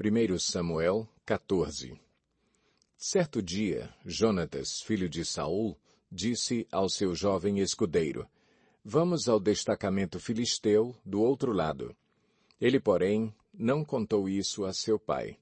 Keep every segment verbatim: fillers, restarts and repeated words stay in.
primeiro Samuel, quatorze. Certo dia, Jonatas, filho de Saul, disse ao seu jovem escudeiro: Vamos ao destacamento filisteu do outro lado. Ele, porém, não contou isso a seu pai.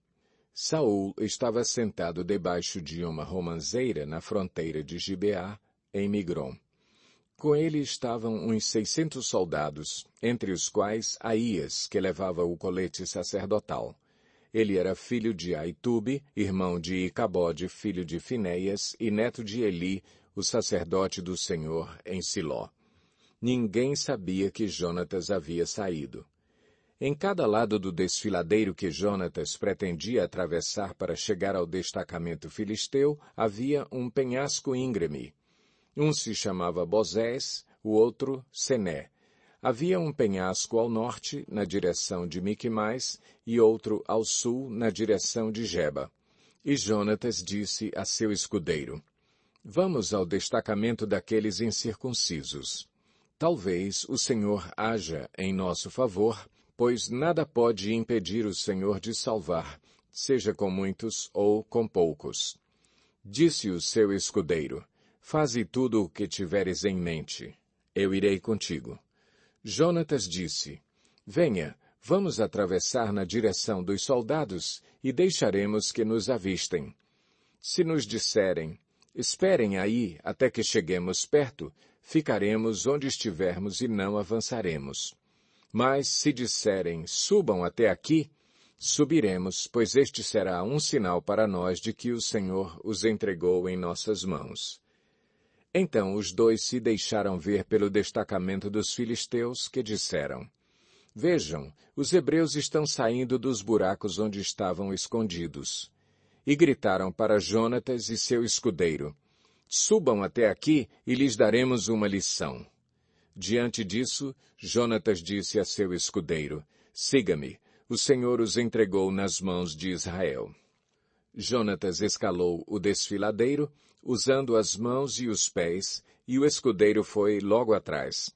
Saul estava sentado debaixo de uma romanceira na fronteira de Gibeá, em Migrom. Com ele estavam uns seiscentos soldados, entre os quais Aías, que levava o colete sacerdotal. Ele era filho de Aitube, irmão de Icabode, filho de Finéias, e neto de Eli, o sacerdote do Senhor, em Siló. Ninguém sabia que Jonatas havia saído. Em cada lado do desfiladeiro que Jonatas pretendia atravessar para chegar ao destacamento filisteu, havia um penhasco íngreme. Um se chamava Bozés, o outro Sené. Havia um penhasco ao norte, na direção de Miquimais, e outro ao sul, na direção de Geba. E Jonatas disse a seu escudeiro: Vamos ao destacamento daqueles incircuncisos. Talvez o Senhor haja em nosso favor, pois nada pode impedir o Senhor de salvar, seja com muitos ou com poucos. Disse o seu escudeiro: Faze tudo o que tiveres em mente. Eu irei contigo. Jonatas disse: Venha, vamos atravessar na direção dos soldados e deixaremos que nos avistem. Se nos disserem: Esperem aí até que cheguemos perto, ficaremos onde estivermos e não avançaremos. Mas se disserem: Subam até aqui, subiremos, pois este será um sinal para nós de que o Senhor os entregou em nossas mãos. Então os dois se deixaram ver pelo destacamento dos filisteus, que disseram: Vejam, os hebreus estão saindo dos buracos onde estavam escondidos. E gritaram para Jonatas e seu escudeiro: Subam até aqui e lhes daremos uma lição. Diante disso, Jonatas disse a seu escudeiro: Siga-me, o Senhor os entregou nas mãos de Israel. Jonatas escalou o desfiladeiro, usando as mãos e os pés, e o escudeiro foi logo atrás.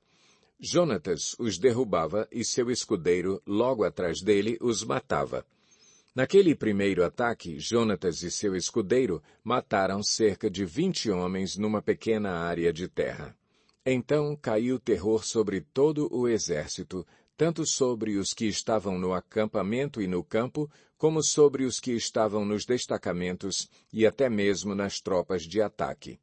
Jonatas os derrubava e seu escudeiro, logo atrás dele, os matava. Naquele primeiro ataque, Jonatas e seu escudeiro mataram cerca de vinte homens numa pequena área de terra. Então caiu terror sobre todo o exército, tanto sobre os que estavam no acampamento e no campo, como sobre os que estavam nos destacamentos e até mesmo nas tropas de ataque.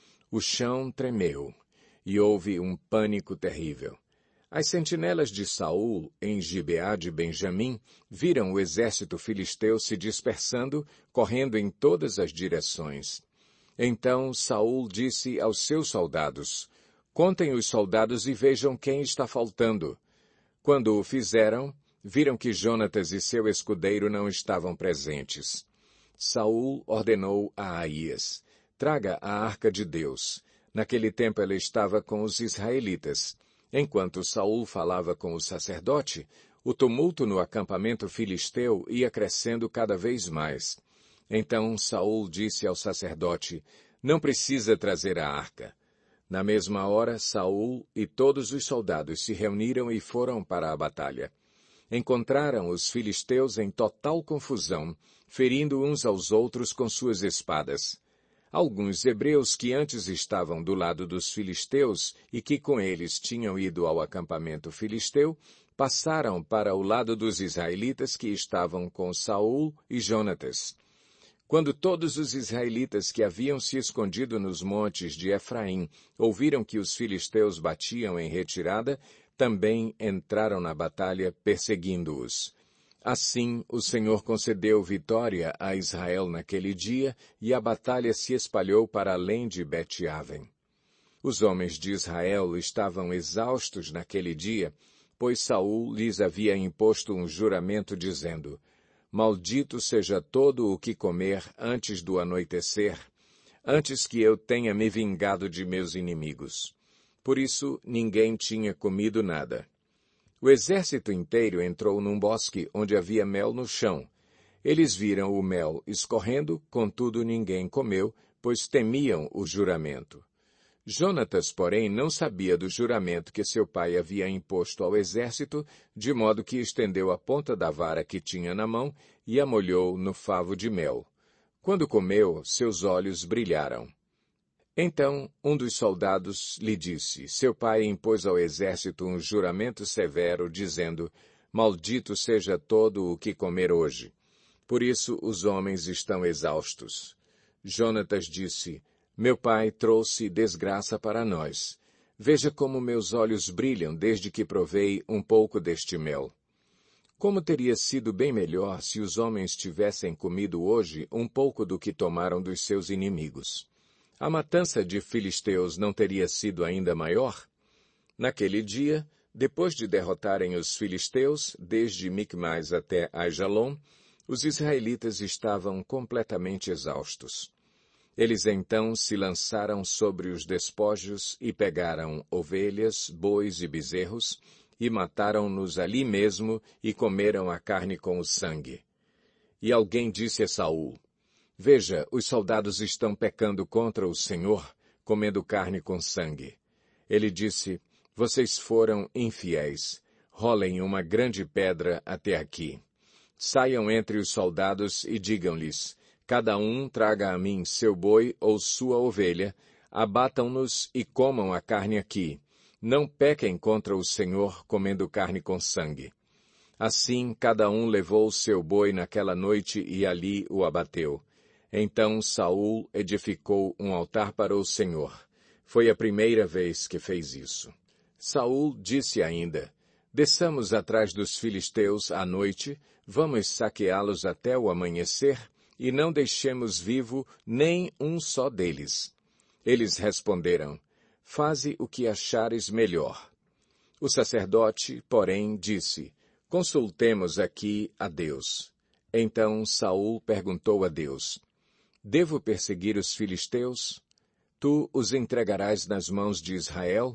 O chão tremeu, e houve um pânico terrível. As sentinelas de Saul, em Gibeá de Benjamim, viram o exército filisteu se dispersando, correndo em todas as direções. Então Saul disse aos seus soldados: Contem os soldados e vejam quem está faltando. Quando o fizeram, viram que Jonatas e seu escudeiro não estavam presentes. Saul ordenou a Aías: Traga a arca de Deus. Naquele tempo ela estava com os israelitas. Enquanto Saul falava com o sacerdote, o tumulto no acampamento filisteu ia crescendo cada vez mais. Então Saul disse ao sacerdote: Não precisa trazer a arca. Na mesma hora, Saul e todos os soldados se reuniram e foram para a batalha. Encontraram os filisteus em total confusão, ferindo uns aos outros com suas espadas. Alguns hebreus que antes estavam do lado dos filisteus e que com eles tinham ido ao acampamento filisteu, passaram para o lado dos israelitas que estavam com Saul e Jonatas. Quando todos os israelitas que haviam se escondido nos montes de Efraim ouviram que os filisteus batiam em retirada, também entraram na batalha perseguindo-os. Assim, o Senhor concedeu vitória a Israel naquele dia, e a batalha se espalhou para além de Bet-Aven. Os homens de Israel estavam exaustos naquele dia, pois Saul lhes havia imposto um juramento dizendo: Maldito seja todo o que comer antes do anoitecer, antes que eu tenha me vingado de meus inimigos. Por isso, ninguém tinha comido nada. O exército inteiro entrou num bosque onde havia mel no chão. Eles viram o mel escorrendo, contudo ninguém comeu, pois temiam o juramento. Jonatas, porém, não sabia do juramento que seu pai havia imposto ao exército, de modo que estendeu a ponta da vara que tinha na mão e a molhou no favo de mel. Quando comeu, seus olhos brilharam. Então, um dos soldados lhe disse, seu pai impôs ao exército um juramento severo, dizendo, maldito seja todo o que comer hoje. Por isso os homens estão exaustos. Jonatas disse, meu pai trouxe desgraça para nós. Veja como meus olhos brilham desde que provei um pouco deste mel. Como teria sido bem melhor se os homens tivessem comido hoje um pouco do que tomaram dos seus inimigos. A matança de filisteus não teria sido ainda maior? Naquele dia, depois de derrotarem os filisteus, desde Micmais até Aijalon, os israelitas estavam completamente exaustos. Eles então se lançaram sobre os despojos e pegaram ovelhas, bois e bezerros, e mataram-nos ali mesmo e comeram a carne com o sangue. E alguém disse a Saul, veja, os soldados estão pecando contra o Senhor, comendo carne com sangue. Ele disse, vocês foram infiéis. Rolem uma grande pedra até aqui. Saiam entre os soldados e digam-lhes, cada um traga a mim seu boi ou sua ovelha, abatam-nos e comam a carne aqui. Não pequem contra o Senhor comendo carne com sangue. Assim, cada um levou seu boi naquela noite e ali o abateu. Então Saul edificou um altar para o Senhor. Foi a primeira vez que fez isso. Saul disse ainda, desçamos atrás dos filisteus à noite, vamos saqueá-los até o amanhecer, e não deixemos vivo nem um só deles. Eles responderam, faze o que achares melhor. O sacerdote, porém, disse, consultemos aqui a Deus. Então Saul perguntou a Deus, devo perseguir os filisteus? Tu os entregarás nas mãos de Israel?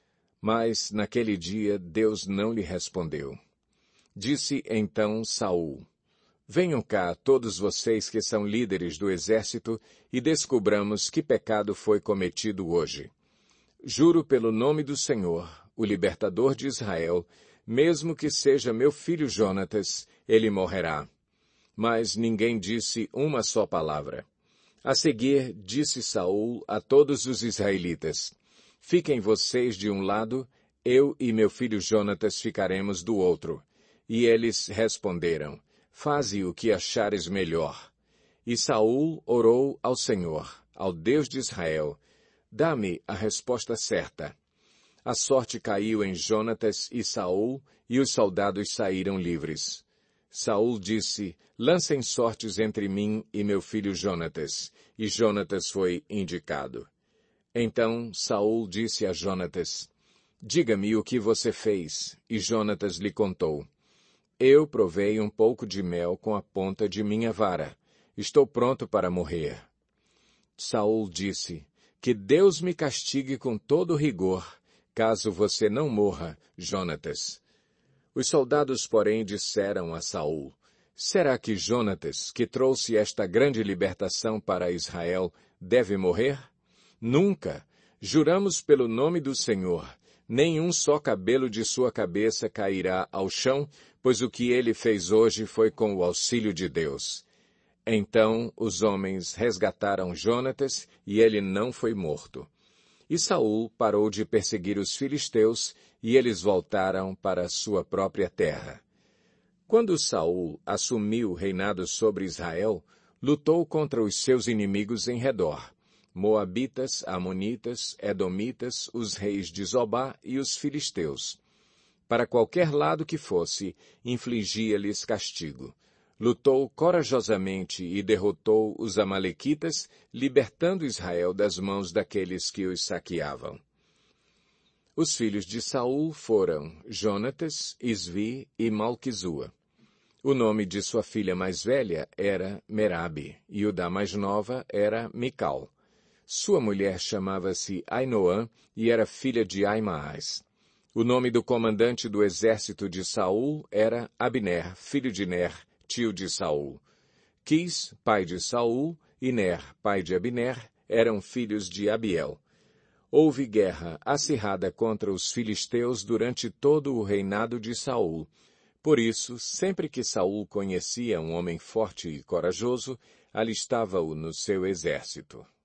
Mas, naquele dia, Deus não lhe respondeu. Disse então Saul, venham cá todos vocês que são líderes do exército e descubramos que pecado foi cometido hoje. Juro pelo nome do Senhor, o libertador de Israel, mesmo que seja meu filho Jonatas, ele morrerá. Mas ninguém disse uma só palavra. A seguir, disse Saul a todos os israelitas, fiquem vocês de um lado, eu e meu filho Jonatas ficaremos do outro. E eles responderam, faze o que achares melhor. E Saul orou ao Senhor, ao Deus de Israel, dá-me a resposta certa. A sorte caiu em Jonatas e Saul, e os soldados saíram livres. Saul disse, lancem sortes entre mim e meu filho Jonatas, e Jonatas foi indicado. Então Saul disse a Jonatas, diga-me o que você fez, e Jonatas lhe contou. Eu provei um pouco de mel com a ponta de minha vara. Estou pronto para morrer. Saul disse, que Deus me castigue com todo rigor, caso você não morra, Jonatas. Os soldados, porém, disseram a Saul, será que Jonatas, que trouxe esta grande libertação para Israel, deve morrer? Nunca! Juramos pelo nome do Senhor, nenhum só cabelo de sua cabeça cairá ao chão, pois o que ele fez hoje foi com o auxílio de Deus. Então os homens resgataram Jonatas, e ele não foi morto. E Saul parou de perseguir os filisteus, e eles voltaram para sua própria terra. Quando Saul assumiu o reinado sobre Israel, lutou contra os seus inimigos em redor, Moabitas, Amonitas, Edomitas, os reis de Zobá e os filisteus. Para qualquer lado que fosse, infligia-lhes castigo. Lutou corajosamente e derrotou os amalequitas, libertando Israel das mãos daqueles que os saqueavam. Os filhos de Saul foram Jonatas, Isvi e Malquizua. O nome de sua filha mais velha era Merabe, e o da mais nova era Mical. Sua mulher chamava-se Ainoã e era filha de Aimaas. O nome do comandante do exército de Saul era Abner, filho de Ner, tio de Saul. Quis, pai de Saul, e Ner, pai de Abner, eram filhos de Abiel. Houve guerra acirrada contra os filisteus durante todo o reinado de Saul. Por isso, sempre que Saul conhecia um homem forte e corajoso, alistava-o no seu exército.